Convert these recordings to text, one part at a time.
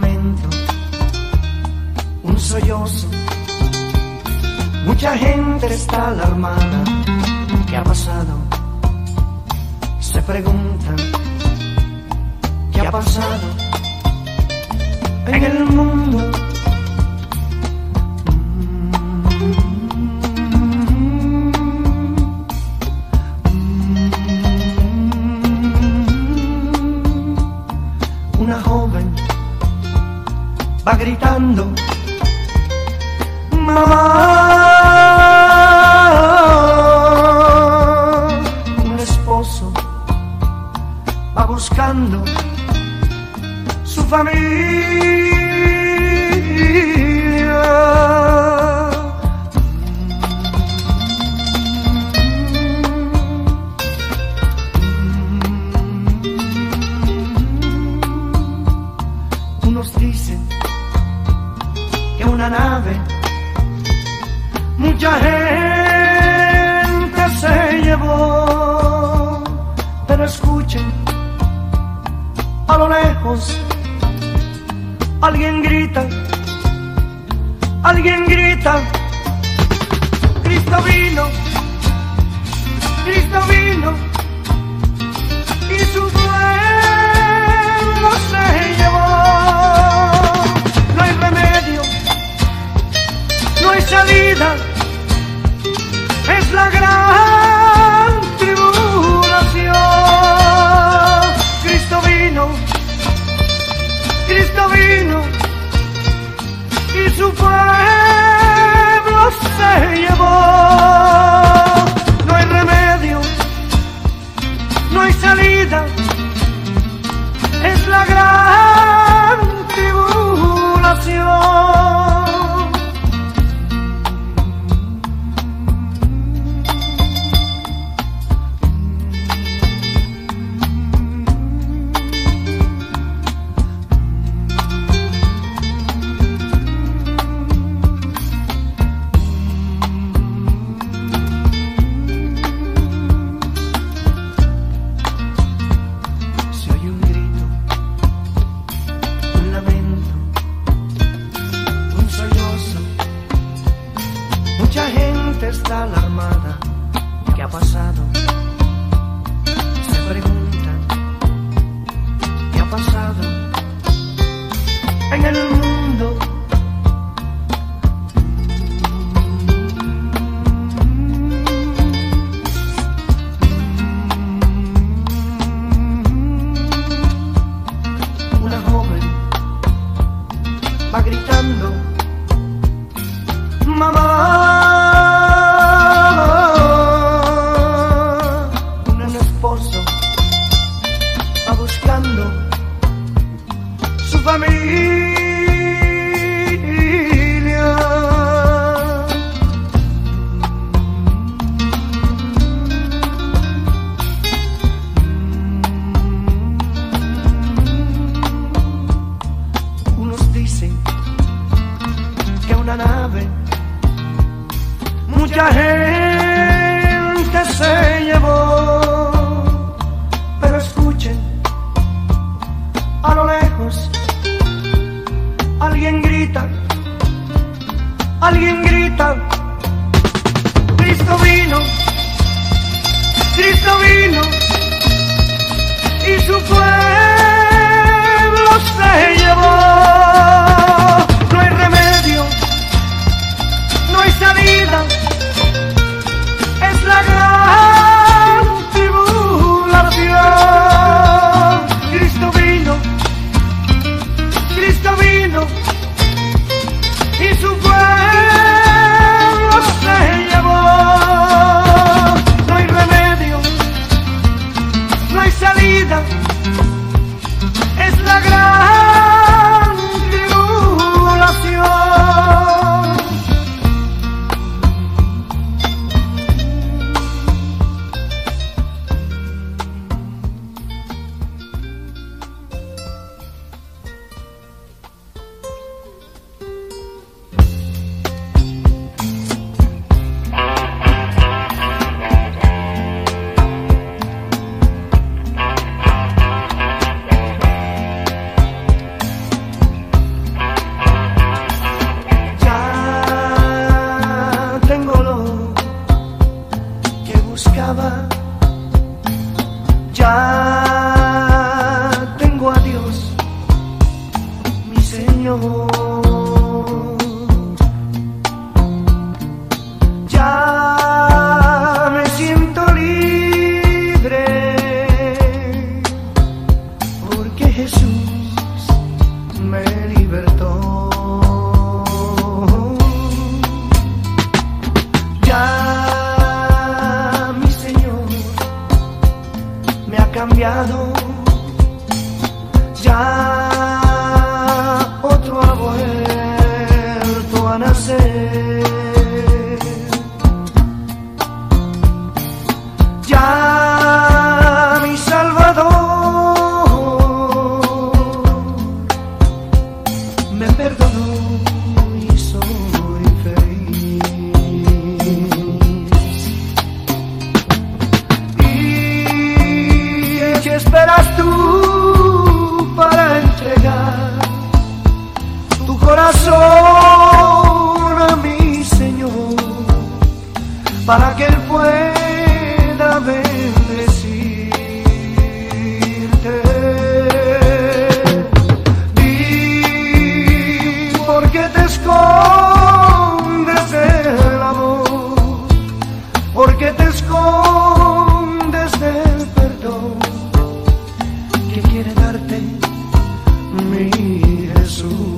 lamento, un sollozo. Mucha gente está alarmada. ¿Qué ha pasado? Se preguntan. ¿Qué ha pasado en el mundo? Una joven va gritando: mamá. Un esposo va buscando su familia. Unos dicen que una nave mucha gente se llevó, pero escuchen, a lo lejos alguien grita, Cristo vino, y su pueblo se llevó. No hay remedio, no hay salida, es la gran tribulación. Cristo vino, y su pueblo se llevó. No hay remedio, no hay salida, es la gran tribulación. Mucha gente está alarmada. ¿Qué ha pasado? Se preguntan. ¿Qué ha pasado en el mundo? Una joven va gritando: mamá. Va buscando su familia. Unos dicen que una nave mucha gente se llevó, pero escuchen, a lo lejos alguien grita, Cristo vino, y su pueblo se llevó. No hay remedio, no hay salida, es la gran tribulación. Cristo vino, y su pueblo se llevó. No hay remedio, no hay salida, Señor. Ya me siento libre, porque Jesús me libertó. Ya mi Señor me ha cambiado. Ya otro ha vuelto a nacer. Ya mi Salvador me perdonó y soy feliz. ¿Y qué esperas tú para entregar tu corazón a mi Señor, para que Él pueda bendecirte? Di, ¿por qué te escondes del amor? ¿Por qué te escondes del perdón que quiere darte mi Jesús?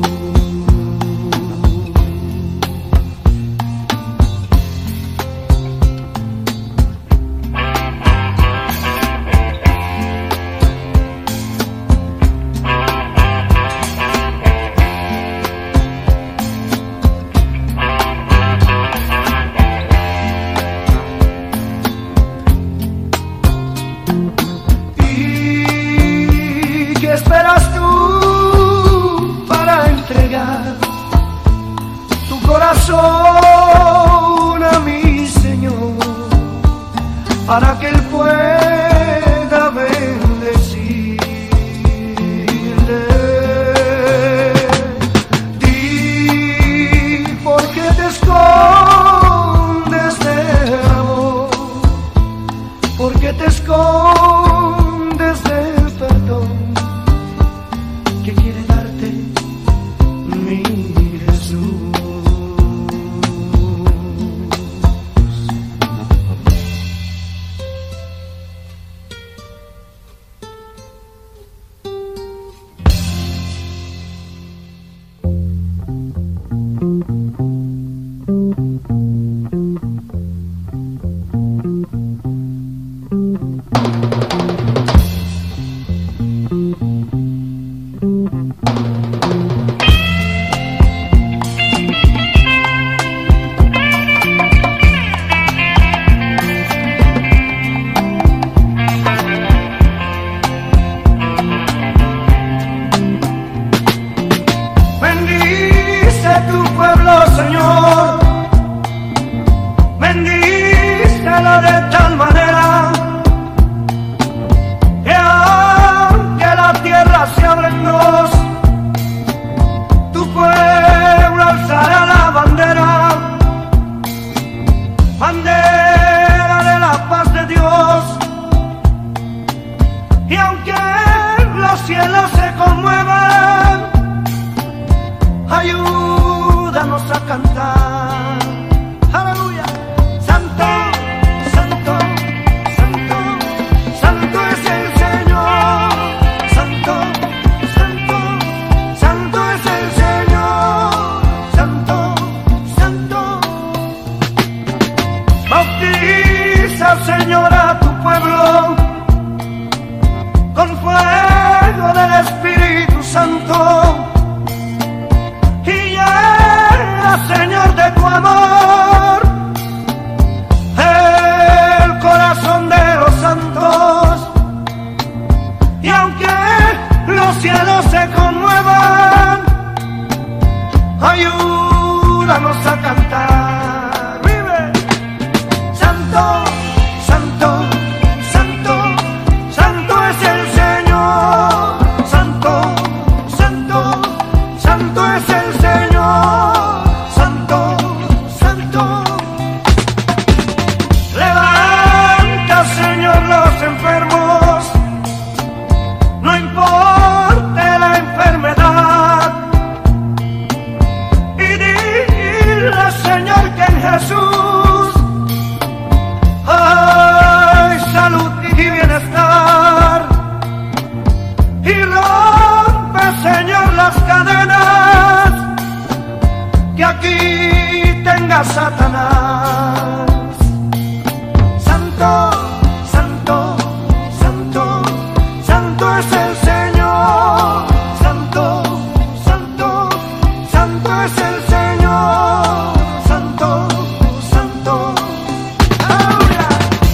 tenga Satanás. Santo, santo, santo, santo es el Señor. Santo, santo, santo es el Señor. Santo, santo. ¡Aleluya!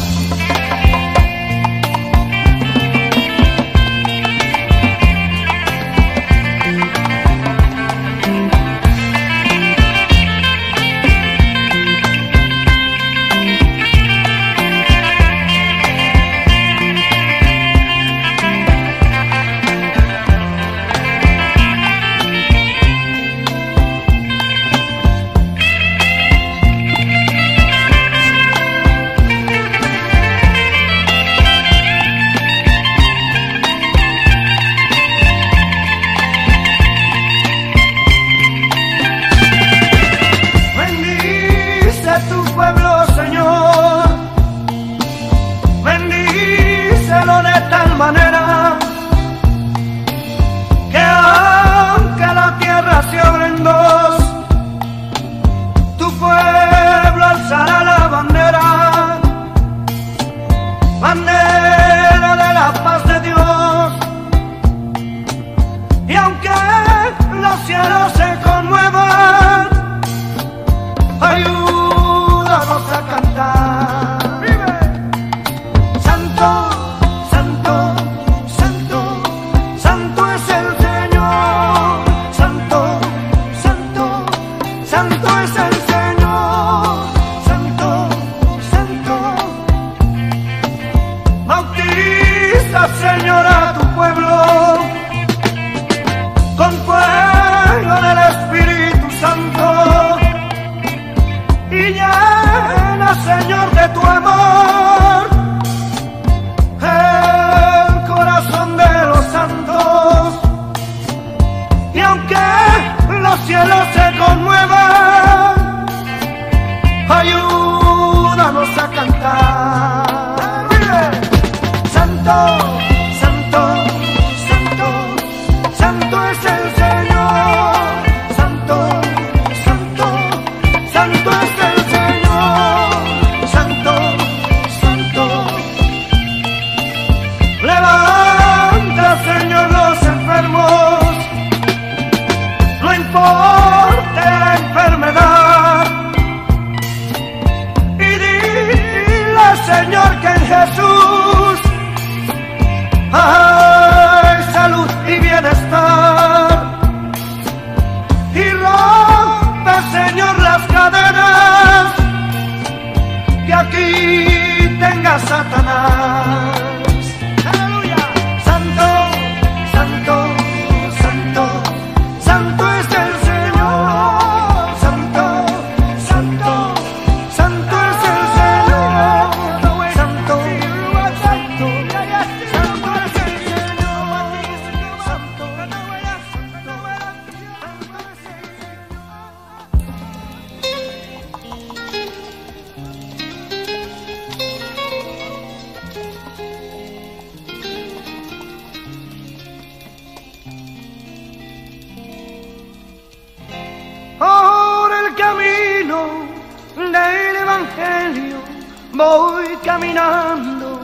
Voy caminando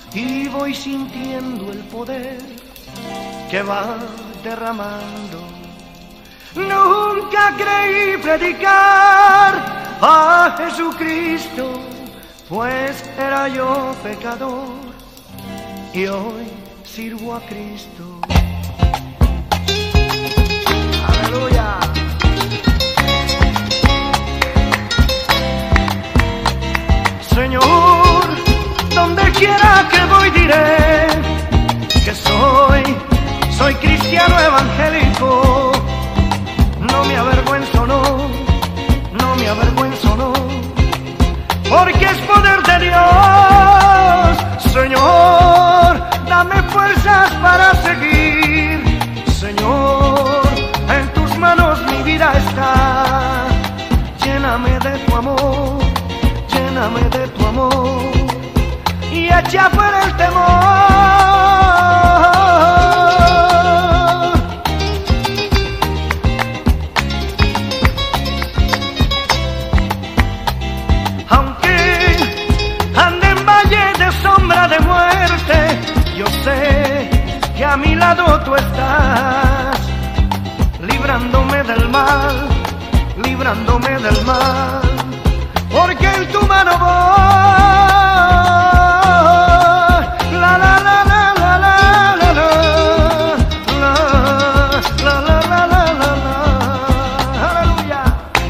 y voy sintiendo el poder que va derramando. Nunca creí predicar a Jesucristo, pues era yo pecador y hoy sirvo a Cristo. Aleluya. Señor, donde quiera que voy diré que soy cristiano evangélico. No me avergüenzo, no me avergüenzo, no, porque es poder de Dios. Señor, dame fuerzas para seguir. Señor, en tus manos mi vida está. Lléname de tu amor, lléname de tu amor y echa fuera el temor. librándome del mal, librándome del mal, porque en tu mano voy. La la la la la la la la la la la la la la. Aleluya.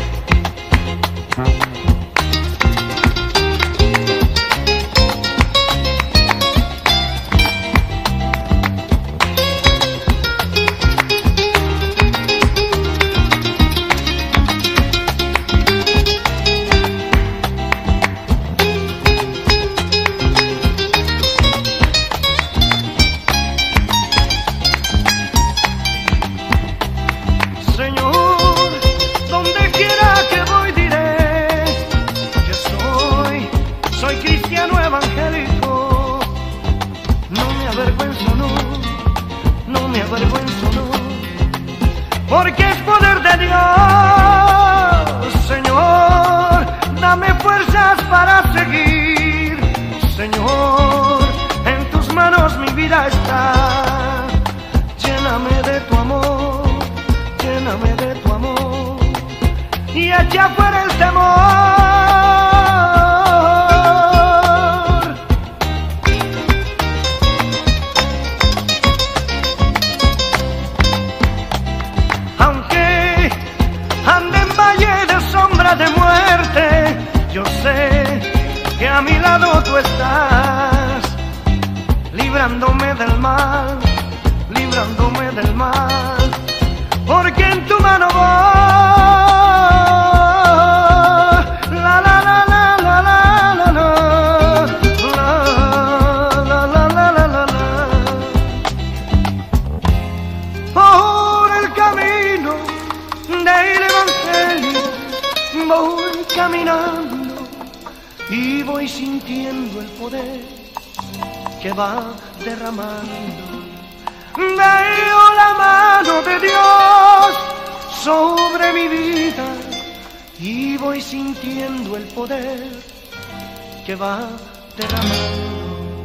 Porque es poder de Dios, Señor, dame fuerzas para seguir, Señor, en tus manos mi vida está, lléname de tu amor, lléname de tu amor, y echa fuera el temor. De muerte, yo sé que a mi lado tú estás, librándome del mal, librándome del mal, porque en tu mano voy. La la la la la la la la la la la la la. Por el camino del evangelio voy caminando y voy sintiendo el poder que va derramando. Veo la mano de Dios sobre mi vida y voy sintiendo el poder que va derramando.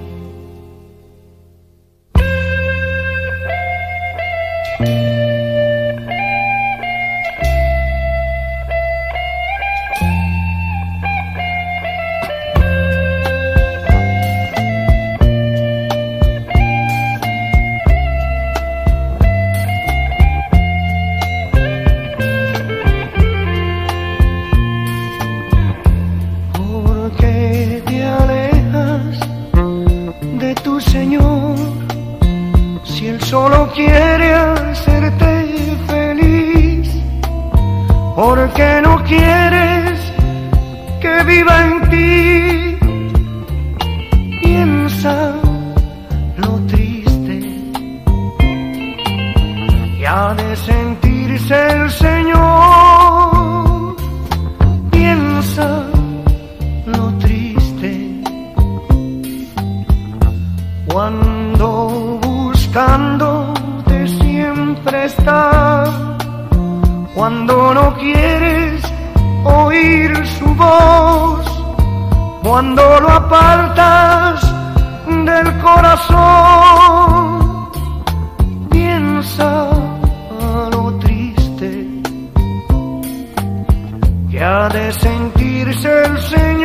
Señor, si Él solo quiere hacerte feliz, ¿por qué no quieres que viva en ti? Piensa lo triste que ha de sentirse el Señor. Piensa lo triste cuando buscándote siempre está, cuando no quieres oír su voz, cuando lo apartas del corazón. Piensa lo triste que ha de sentirse el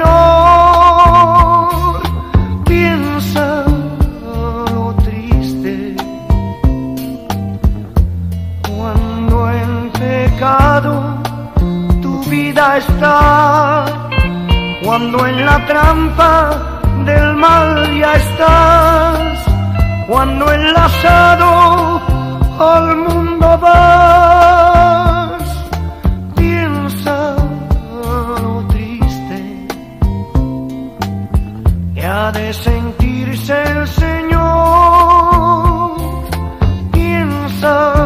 Señor. Piensa tu vida está, cuando en la trampa del mal ya estás, cuando enlazado al mundo vas. Piensa lo triste que ha de sentirse el Señor. Piensa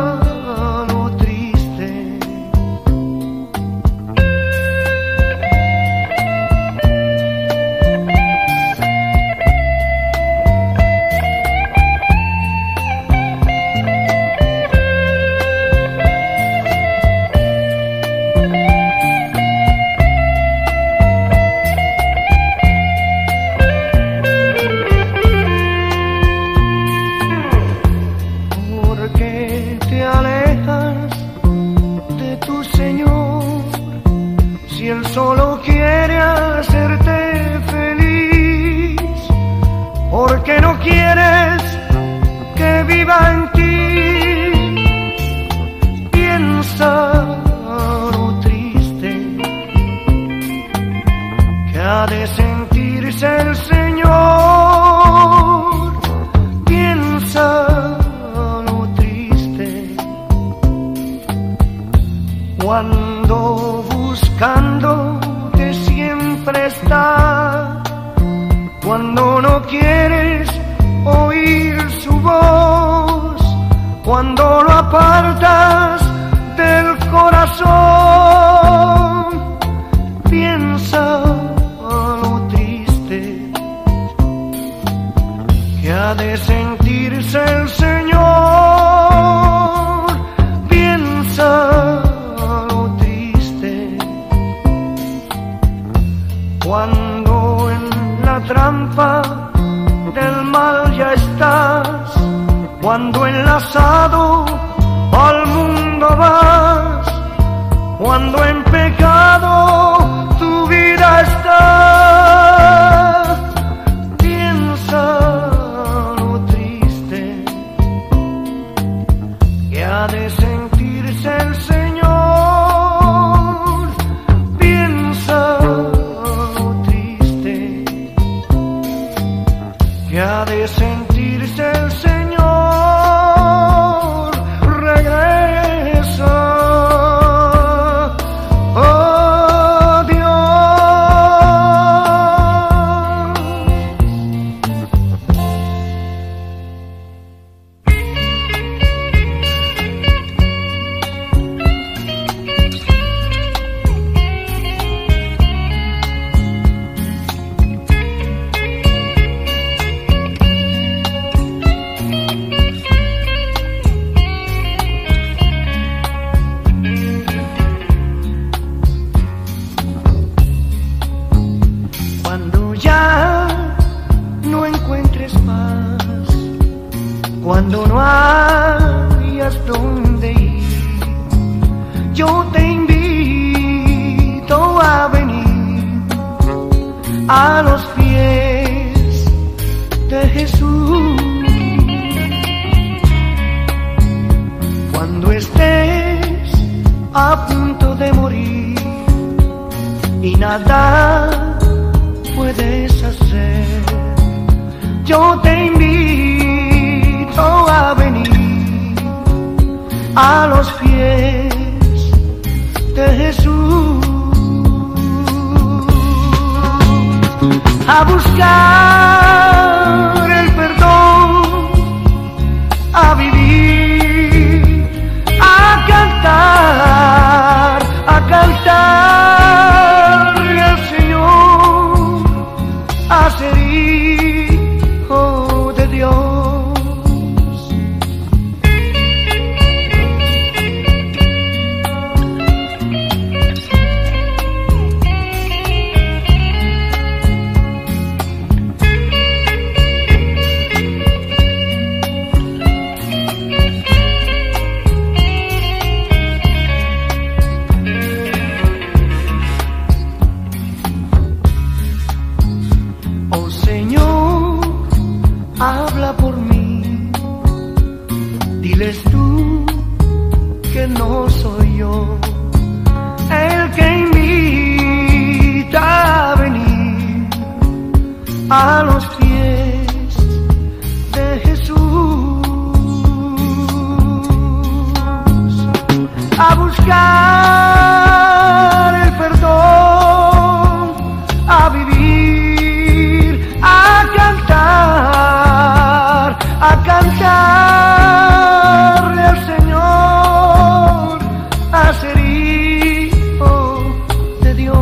quieres que viva en ti, piensa lo triste que ha de sentirse el Señor. Piensa lo triste cuando buscándote siempre está, cuando no quieres oír su voz, cuando lo apartas del corazón. Piensa lo triste que ha de sentirse el Señor. Piensa lo triste cuando en la trampa del mal ya estás, cuando enlazado al mundo vas, cuando en pecado tu vida está. Piensa lo triste que ha de sentirse el Señor. Piensa lo triste que ha de sentirse el Señor. Regresa, oh Dios. Cuando ya no encuentres paz, cuando no hayas dónde ir, yo te invito a venir a los pies de Jesús. Cuando estés a punto de morir y nada puedes hacer, yo te invito a venir a los pies de Jesús, a buscar el perdón, a vivir, a cantar, a cantarle al Señor, a ser hijo de Dios. Oh Señor, habla por mí, diles tú que no soy yo el que invita a venir a los pies de Jesús, a buscar el perdón, a vivir, a cantarle al Señor, a ser hijo de Dios.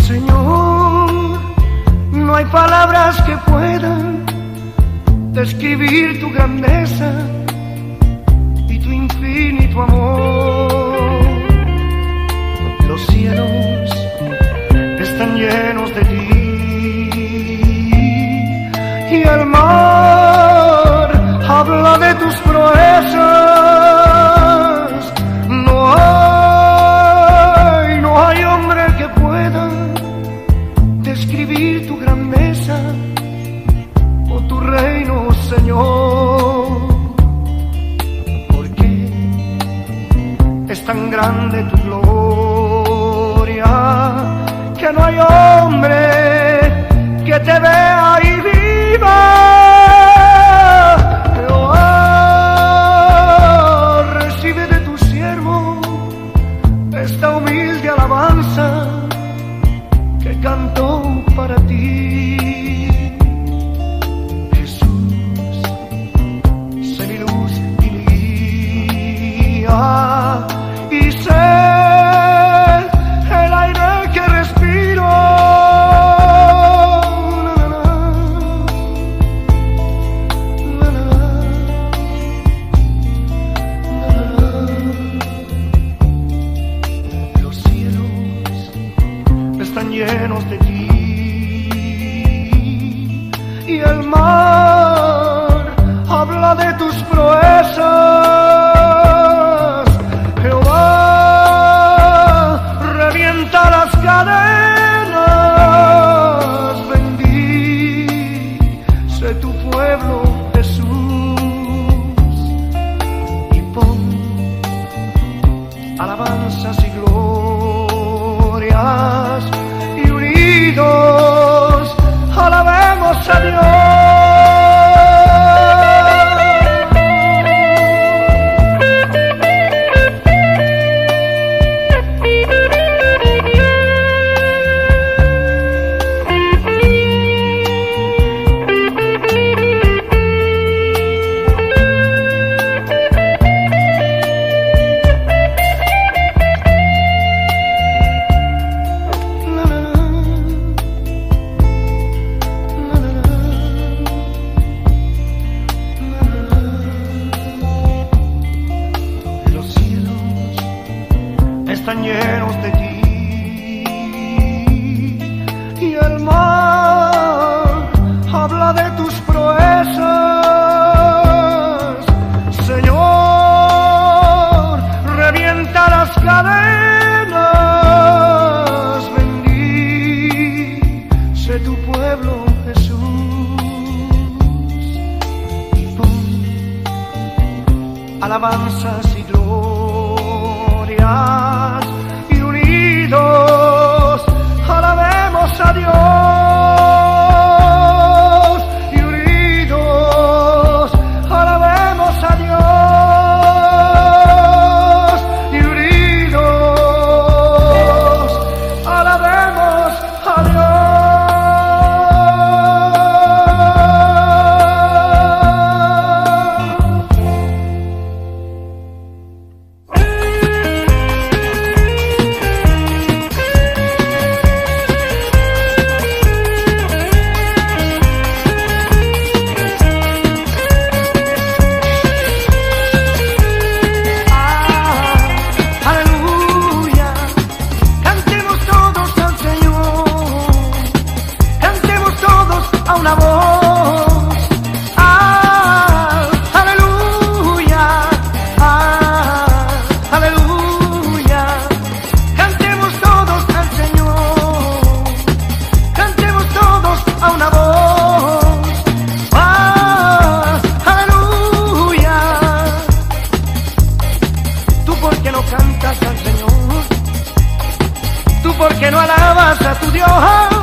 Señor, no hay palabras que puedan describir tu grandeza y tu infinito amor. Los cielos están llenos de ti y el mar habla de tus proezas. No hay hombre que pueda describir tu grandeza o tu reino, Señor, porque es tan grande tu gloria que no hay hombre que te vea y viva. Jehová, recibe de tu siervo esta humilde alabanza que canto para ti. Jesús, sé mi luz y mi guía, y sé el aire que respiro. Los cielos están llenos de ti y el mar habla de tus proezas. Jehová, revienta las cadenas, bendice tu pueblo, Jesús, y pon alabanzas y glorias, y unidos alabemos a Dios. Están llenos de ti y el mar habla de tus proezas. Señor, revienta las cadenas, bendice tu pueblo, Jesús, y pon alabanzas y glorias, y unidos alabemos a Dios, y unidos alabemos a Dios, y unidos alabemos a Dios. Una voz, aleluya, aleluya, cantemos todos al Señor, cantemos todos a una voz, aleluya. Tú por qué no cantas al Señor, tú por qué no alabas a tu Dios.